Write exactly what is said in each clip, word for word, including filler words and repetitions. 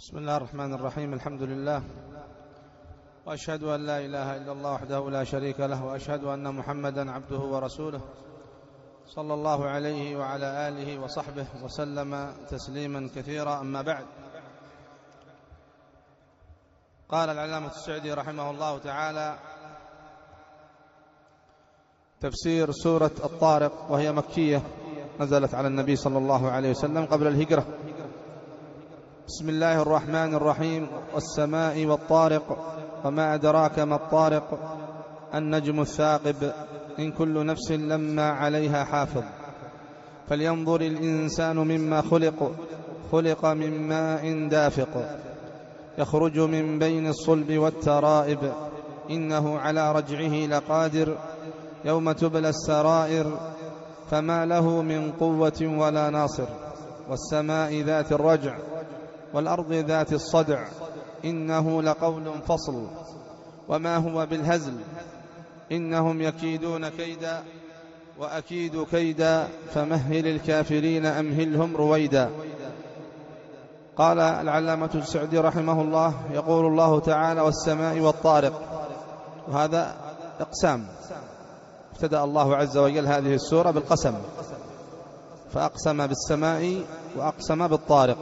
بسم الله الرحمن الرحيم. الحمد لله، وأشهد أن لا إله إلا الله وحده لا شريك له، وأشهد أن محمدا عبده ورسوله صلى الله عليه وعلى آله وصحبه وسلم تسليما كثيرا. أما بعد، قال العلامة السعدي رحمه الله تعالى: تفسير سورة الطارق، وهي مكية، نزلت على النبي صلى الله عليه وسلم قبل الهجرة. بسم الله الرحمن الرحيم: والسماء والطارق، وما أدراك ما الطارق، النجم الثاقب، إن كل نفس لما عليها حافظ، فلينظر الإنسان مما خلق، خلق من ماء دافق، يخرج من بين الصلب والترائب، إنه على رجعه لقادر، يوم تبلى السرائر، فما له من قوة ولا ناصر، والسماء ذات الرجع، والأرض ذات الصدع، إنه لقول فصل، وما هو بالهزل، إنهم يكيدون كيدا وأكيد كيدا، فمهل الكافرين أمهلهم رويدا. قال العلامة السعدي رحمه الله: يقول الله تعالى: والسماء والطارق، وهذا إقسام. ابتدأ الله عز وجل هذه السورة بالقسم، فأقسم بالسماء وأقسم بالطارق.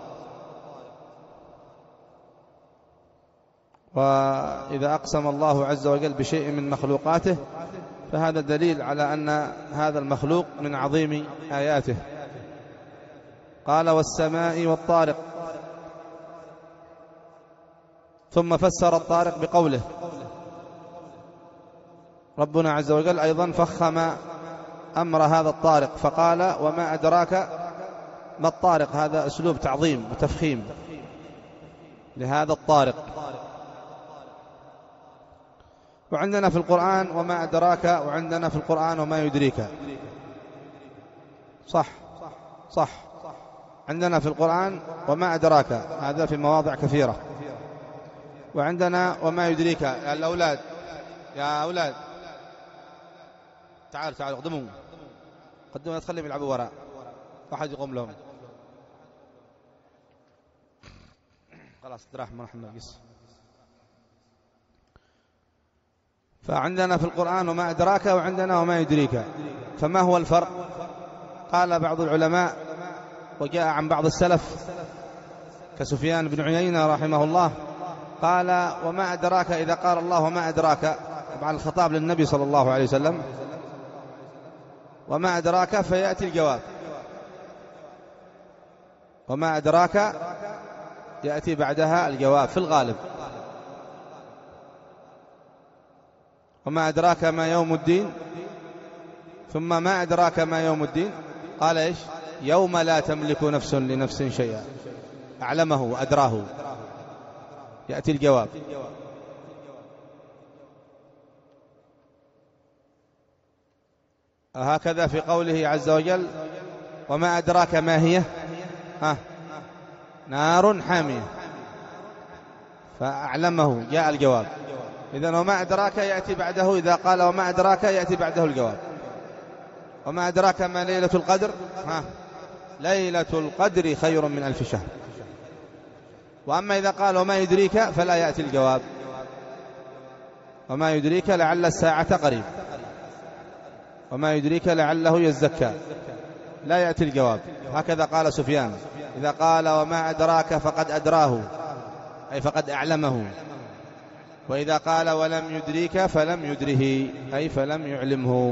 وإذا أقسم الله عز وجل بشيء من مخلوقاته فهذا دليل على أن هذا المخلوق من عظيم آياته. قال: والسماء والطارق، ثم فسر الطارق بقوله. ربنا عز وجل أيضا فخم أمر هذا الطارق فقال: وما أدراك ما الطارق. هذا أسلوب تعظيم وتفخيم لهذا الطارق. وعندنا في القرآن وما أدراك، وعندنا في القرآن وما يدريك. صح صح عندنا في القرآن وما أدراك، هذا في مواضع كثيرة. وعندنا وما يدريك. يا الأولاد، يا أولاد تعالوا تعالوا قدموا قدموا، تخليهم يلعبوا وراء، واحد يقوم لهم. خلاص دراح ما نحن نقص. فعندنا في القرآن وما أدراك، وعندنا وما يدريك. فما هو الفرق؟ قال بعض العلماء، وجاء عن بعض السلف كسفيان بن عيينة رحمه الله، قال: وما أدراك، إذا قال الله وما أدراك، طبعا الخطاب للنبي صلى الله عليه وسلم، وما أدراك فيأتي الجواب. وما أدراك يأتي بعدها الجواب في الغالب. وما أدراك ما يوم الدين، ثم ما أدراك ما يوم الدين، قال إيش؟ يوم لا تملك نفس لنفس شيئا، أعلمه وأدراه، يأتي الجواب. هكذا في قوله عز وجل: وما أدراك ما هي، ها نار حامية، فأعلمه، جاء الجواب. إذن وما أدراك يأتي بعده، إذا قال وما أدراك يأتي بعده الجواب. وما أدراك ما ليلة القدر، ها ليلة القدر خير من ألف شهر. وأما إذا قال وما يدريك فلا يأتي الجواب. وما يدريك لعل الساعة قريب، وما يدريك لعله يزكى، لا يأتي الجواب. هكذا قال سفيان: إذا قال وما أدراك فقد أدراه، أي فقد أعلمه. وإذا قال ولم يدريك فلم يدره، أي فلم يعلمه.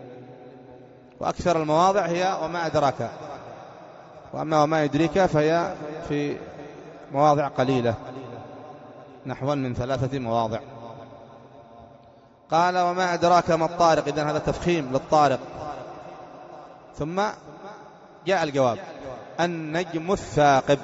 وأكثر المواضع هي وما أدراك، وأما وما يدريك فهي في مواضع قليلة، نحو من ثلاثة مواضع. قال: وما أدراك ما الطارق، إذن هذا تفخيم للطارق. ثم جاء الجواب: النجم الثاقب.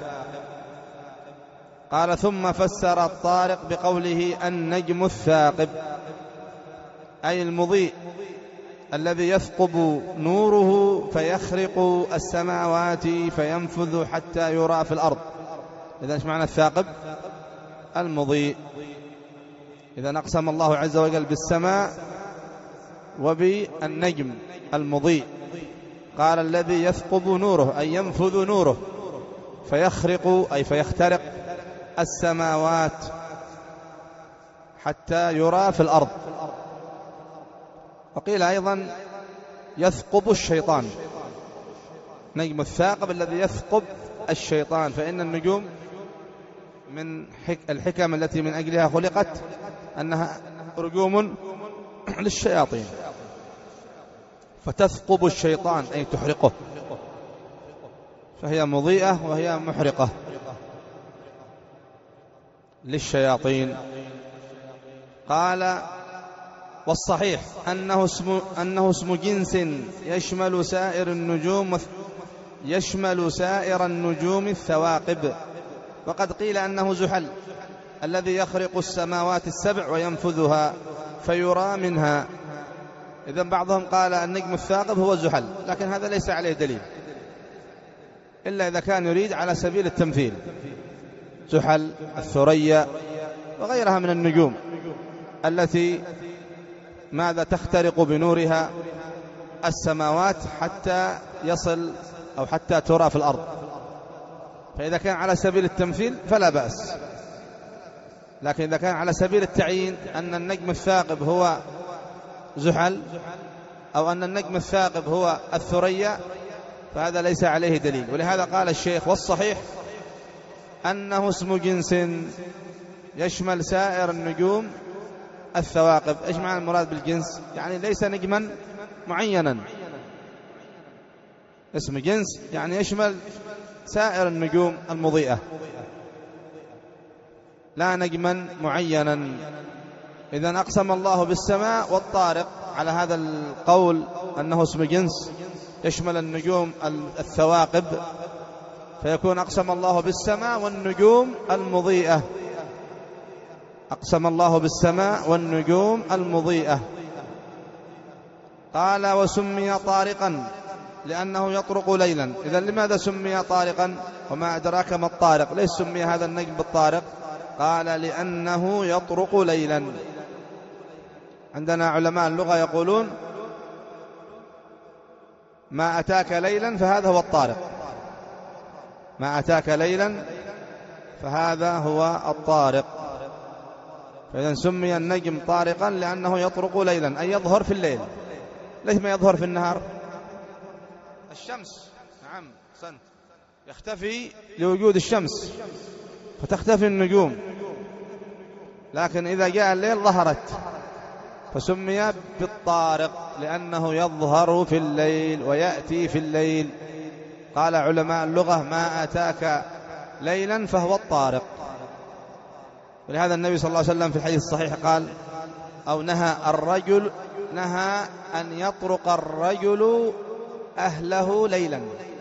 قال: ثم فسر الطارق بقوله النجم الثاقب، أي المضيء الذي يثقب نوره فيخرق السماوات فينفذ حتى يرى في الأرض. إذن ايش معنى الثاقب؟ المضيء. إذا أقسم الله عز وجل بالسماء وبالنجم المضيء. قال: الذي يثقب نوره، أي ينفذ نوره فيخرق أي فيخترق السماوات حتى يرى في الأرض. وقيل أيضا يثقب الشيطان، نجم الثاقب الذي يثقب الشيطان، فإن النجوم من الحكم التي من أجلها خلقت أنها رجوم للشياطين، فتثقب الشيطان أي تحرقه، فهي مضيئة وهي محرقة للشياطين. قال والصحيح أنه اسم, أنه اسم جنس يشمل سائر النجوم يشمل سائر النجوم الثواقب. وقد قيل أنه زحل الذي يخرق السماوات السبع وينفذها فيرى منها. إذن بعضهم قال النجم الثاقب هو زحل، لكن هذا ليس عليه دليل إلا إذا كان يريد على سبيل التمثيل، زحل، الثريا وغيرها من النجوم التي ماذا تخترق بنورها السماوات حتى يصل أو حتى ترى في الأرض. فإذا كان على سبيل التمثيل فلا بأس، لكن إذا كان على سبيل التعيين أن النجم الثاقب هو زحل أو أن النجم الثاقب هو الثريا فهذا ليس عليه دليل. ولهذا قال الشيخ والصحيح أنه اسم جنس يشمل سائر النجوم الثواقب. إيش معنى المراد بالجنس؟ يعني ليس نجما معينا، اسم جنس يعني يشمل سائر النجوم المضيئة لا نجما معينا. إذن أقسم الله بالسماء والطارق على هذا القول أنه اسم جنس يشمل النجوم الثواقب، فيكون أقسم الله بالسماء والنجوم المضيئة، أقسم الله بالسماء والنجوم المضيئة. قال وسمي طارقا لأنه يطرق ليلا. إذن لماذا سمي طارقا؟ وما أدراك ما الطارق؟ ليش سمي هذا النجم بالطارق؟ قال لأنه يطرق ليلا. عندنا علماء اللغة يقولون ما أتاك ليلا فهذا هو الطارق، ما أتاك ليلا فهذا هو الطارق. فإذا سمي النجم طارقا لأنه يطرق ليلا أي يظهر في الليل. ليش ما يظهر في النهار؟ الشمس، نعم سنت، يختفي لوجود الشمس فتختفي النجوم، لكن إذا جاء الليل ظهرت، فسمي بالطارق لأنه يظهر في الليل ويأتي في الليل. قال علماء اللغة ما أتاك ليلا فهو الطارق. ولهذا النبي صلى الله عليه وسلم في الحديث الصحيح قال أو نهى الرجل نهى أن يطرق الرجل أهله ليلا،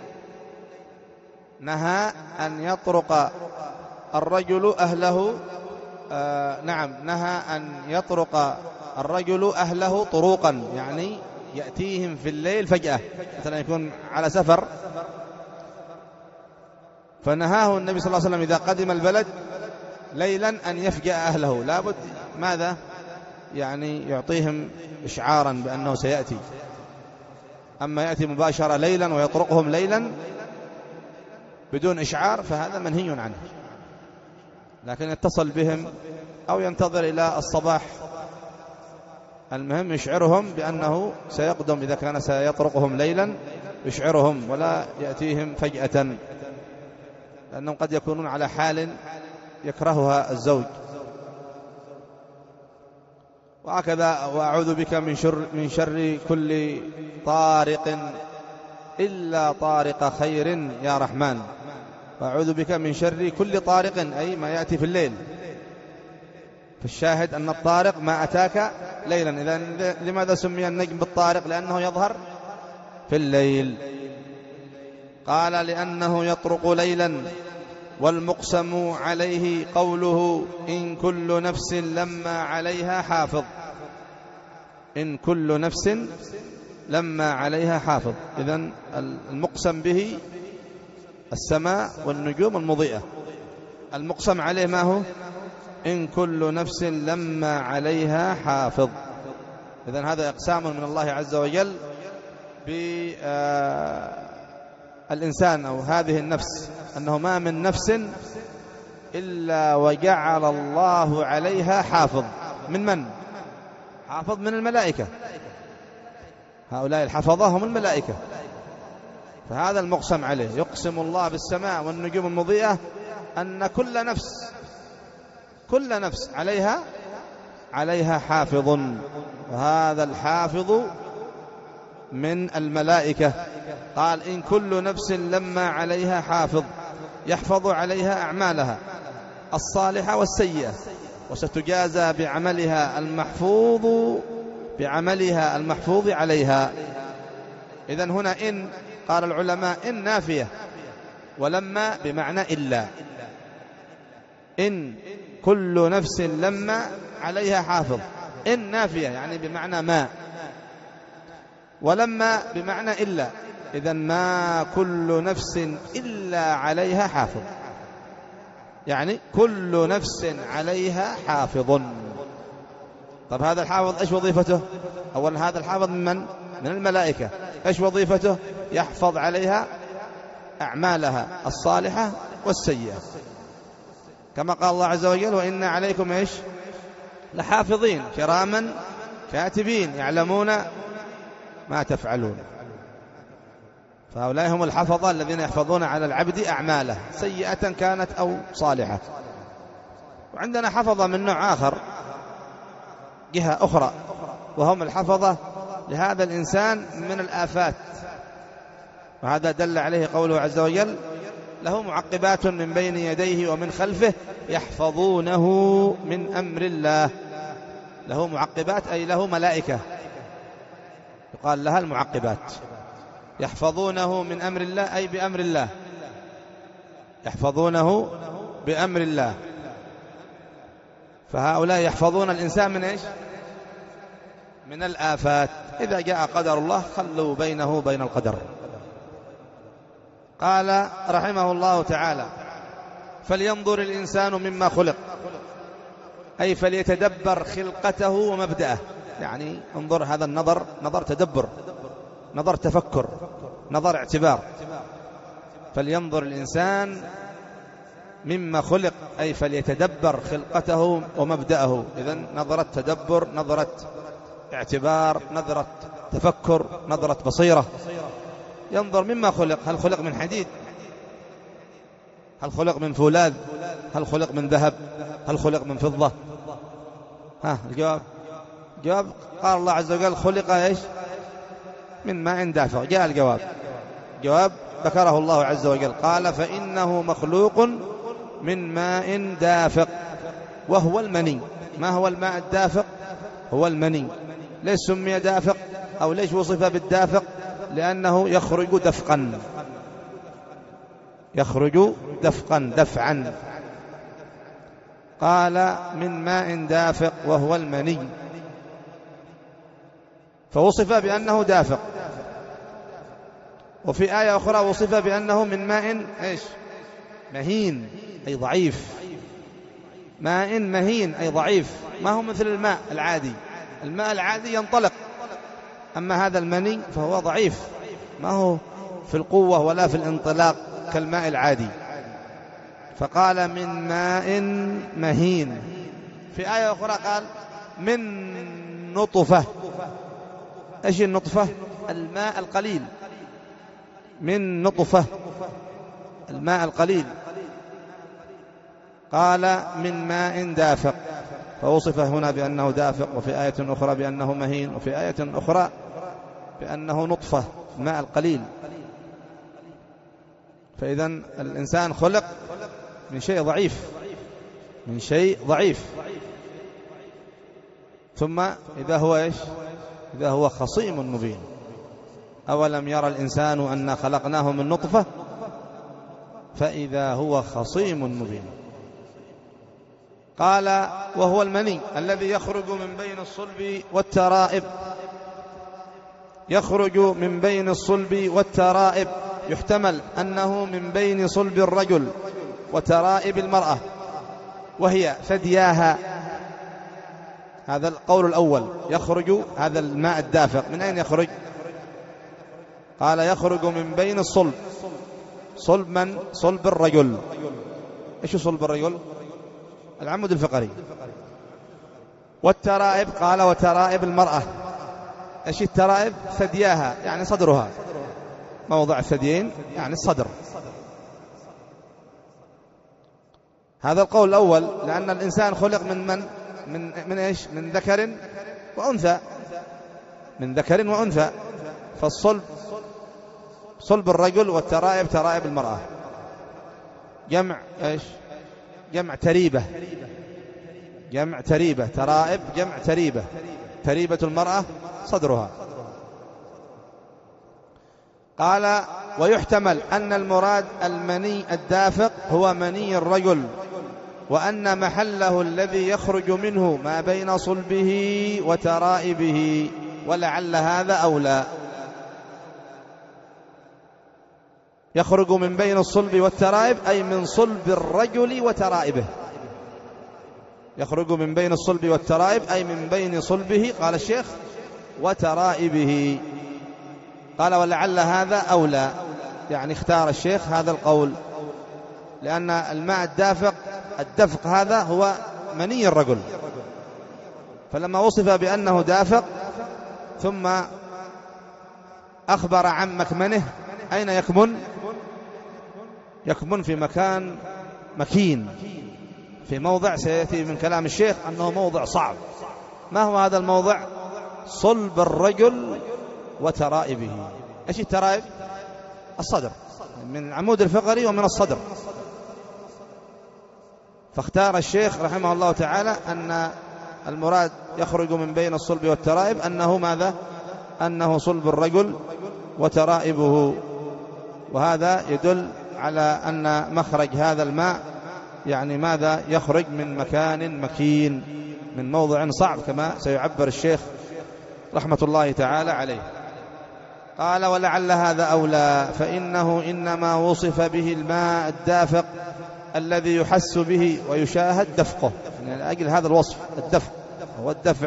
نهى أن يطرق الرجل أهله آه نعم نهى أن يطرق الرجل أهله طروقا، يعني يأتيهم في الليل فجأة، مثلا يكون على سفر فنهاه النبي صلى الله عليه وسلم إذا قدم البلد ليلا أن يفجأ أهله، لابد ماذا يعني يعطيهم إشعارا بأنه سيأتي. أما يأتي مباشرة ليلا ويطرقهم ليلا بدون إشعار فهذا منهي عنه، لكن يتصل بهم أو ينتظر إلى الصباح، المهم يشعرهم بأنه سيقدم إذا كان سيطرقهم ليلا، يشعرهم ولا يأتيهم فجأة، لأنهم قد يكونون على حال يكرهها الزوج. وهكذا وأعوذ بك من شر, من شر كل طارق إلا طارق خير يا رحمن. وأعوذ بك من شر كل طارق أي ما يأتي في الليل، فالشاهد أن الطارق ما أتاك ليلا. إذن لماذا سمي النجم بالطارق؟ لأنه يظهر في الليل. قال لأنه يطرق ليلا. والمقسم عليه قوله إن كل نفس لما عليها حافظ، إن كل نفس لما عليها حافظ. إذن المقسم به السماء والنجوم المضيئة، المقسم عليه ما هو؟ إن كل نفس لما عليها حافظ. إذن هذا إقسام من الله عز وجل الإنسان أو هذه النفس أنه ما من نفس إلا وجعل الله عليها حافظ. من من؟ حافظ من الملائكة. هؤلاء الحفظة هم الملائكة. فهذا المقسم عليه، يقسم الله بالسماء والنجوم المضيئة أن كل نفس كل نفس عليها عليها حافظ، وهذا الحافظ من الملائكة. قال إن كل نفس لما عليها حافظ يحفظ عليها أعمالها الصالحة والسيئة، وستجازى بعملها المحفوظ بعملها المحفوظ عليها. إذن هنا إن قال العلماء إن نافية، ولما بمعنى إلا. إن كل نفس لما عليها حافظ، إن نافية يعني بمعنى ما، ولما بمعنى إلا. إذن ما كل نفس إلا عليها حافظ، يعني كل نفس عليها حافظ. طب هذا الحافظ إيش وظيفته؟ أولا هذا الحافظ من من؟ من الملائكة. إيش وظيفته؟ يحفظ عليها أعمالها الصالحة والسيئة، كما قال الله عز وجل وإن عليكم إيش لحافظين كراما كاتبين يعلمون ما تفعلون. فهؤلاء هم الحفظة الذين يحفظون على العبد أعماله سيئة كانت أو صالحة. وعندنا حفظة من نوع آخر، جهة أخرى، وهم الحفظة لهذا الإنسان من الآفات، وهذا دل عليه قوله عز وجل له معقبات من بين يديه ومن خلفه يحفظونه من أمر الله. له معقبات أي له ملائكة يقال لها المعقبات، يحفظونه من أمر الله أي بأمر الله، يحفظونه بأمر الله. فهؤلاء يحفظون الإنسان من إيش؟ من الآفات. إذا جاء قدر الله خلوا بينه وبين القدر. قال رحمه الله تعالى فلينظر الإنسان مما خلق، أي فليتدبر خلقته ومبدأه. يعني انظر، هذا النظر نظر تدبر، نظر تفكر، نظر اعتبار. فلينظر الإنسان مما خلق أي فليتدبر خلقته ومبدأه. إذن نظرة تدبر، نظرة اعتبار، نظرة تفكر، نظرة بصيرة. ينظر مما خلق، هل خلق من حديد؟ هل خلق من فولاذ؟ هل خلق من ذهب؟ هل خلق من فضة؟ ها الجواب جواب قال الله عز وجل خلق ايش؟ من ماء دافق. جاء الجواب، جواب ذكره الله عز وجل قال فإنه مخلوق من ماء دافق وهو المني. ما هو الماء الدافق؟ هو المني. ليش سمي دافق أو ليش وصف بالدافق؟ لأنه يخرج دفقا، يخرج دفقا دفعا. قال من ماء دافق وهو المني، فوصف بأنه دافق. وفي آية أخرى وصف بأنه من ماء إيش؟ مهين أي ضعيف. ماء مهين أي ضعيف، ما هو مثل الماء العادي. الماء العادي ينطلق، أما هذا المني فهو ضعيف، ما هو في القوة ولا في الانطلاق كالماء العادي. فقال من ماء مهين. في آية أخرى قال من نطفة. إيش النطفة؟ الماء القليل. من نطفة الماء القليل. قال من ماء دافق، فوصف هنا بأنه دافق، وفي آية أخرى بأنه مهين، وفي آية أخرى بأنه نطفة الماء القليل. فإذا الإنسان خلق من شيء ضعيف، من شيء ضعيف، ثم إذا هو إيش؟ إذا هو خصيم مبين. أولم يرى الإنسان أنا خلقناه من نطفة فإذا هو خصيم مبين. قال وهو المني الذي يخرج من بين الصلب والترائب. يخرج من بين الصلب والترائب، يحتمل أنه من بين صلب الرجل وترائب المرأة وهي ثدياها. هذا القول الأول. يخرج هذا الماء الدافق من أين يخرج؟ قال يخرج من بين الصلب صلب من؟ صلب الرجل. إيش صلب الرجل؟ العمود الفقري. والترائب قال وترائب المرأة. إيش الترائب؟ ثدياها يعني صدرها، موضع الثديين يعني الصدر. هذا القول الأول، لأن الإنسان خلق من من من, من إيش؟ من ذكر وأنثى، من ذكر وأنثى. فالصلب صلب الرجل، والترائب ترائب المرأة. جمع إيش؟ جمع تريبة، جمع تريبة. ترائب جمع تريبة، تريبة المرأة صدرها. قال ويحتمل أن المراد المني الدافق هو مني الرجل، وأن محله الذي يخرج منه ما بين صلبه وترائبه، ولعل هذا أولى. يخرج من بين الصلب والترائب أي من صلب الرجل وترائبه. يخرج من بين الصلب والترائب أي من بين صلبه، قال الشيخ، وترائبه. قال ولعل هذا أولى، يعني اختار الشيخ هذا القول، لأن الماء الدافق الدفق هذا هو مني الرجل، فلما وصف بأنه دافق ثم أخبر عن مكمنه، أين يكمن؟ يكمن في مكان مكين، في موضع سيأتي من كلام الشيخ أنه موضع صعب. ما هو هذا الموضع؟ صلب الرجل وترائبه. إيش الترائب؟ الصدر، من العمود الفقري ومن الصدر. فاختار الشيخ رحمه الله تعالى أن المراد يخرج من بين الصلب والترائب أنه ماذا؟ أنه صلب الرجل وترائبه. وهذا يدل على أن مخرج هذا الماء يعني ماذا؟ يخرج من مكان مكين، من موضع صعب، كما سيعبر الشيخ رحمة الله تعالى عليه. قال ولعل هذا أولى، فإنه إنما وصف به الماء الدافق الذي يحس به ويشاهد دفقه، يعني لأجل هذا الوصف الدفق هو الدفع.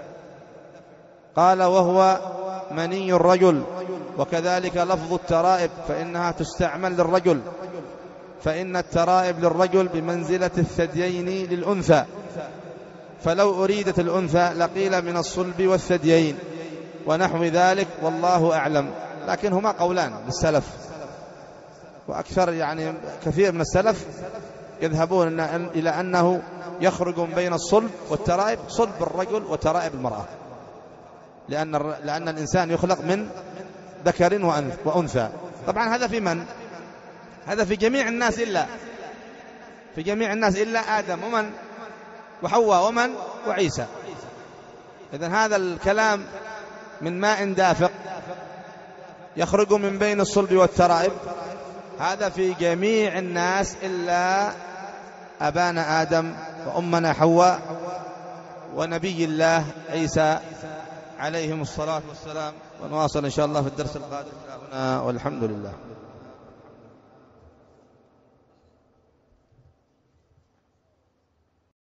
قال وهو مني الرجل. وكذلك لفظ الترائب فإنها تستعمل للرجل، فإن الترائب للرجل بمنزلة الثديين للأنثى، فلو أريدت الأنثى لقيل من الصلب والثديين ونحو ذلك، والله أعلم. لكن هما قولان للسلف، وأكثر يعني كثير من السلف يذهبون إلى أنه يخرج من بين الصلب والترائب صلب الرجل وترائب المرأة، لأن, لأن الإنسان يخلق من ذكر وأنثى. طبعا هذا في من؟ هذا في جميع الناس إلا في جميع الناس إلا آدم ومن وحواء ومن وعيسى. إذن هذا الكلام من ماء دافق يخرج من بين الصلب والترائب، هذا في جميع الناس إلا أبانا آدم وأمنا حواء ونبي الله عيسى عليهم الصلاة والسلام. ونواصل إن شاء الله في الدرس القادم، والحمد لله.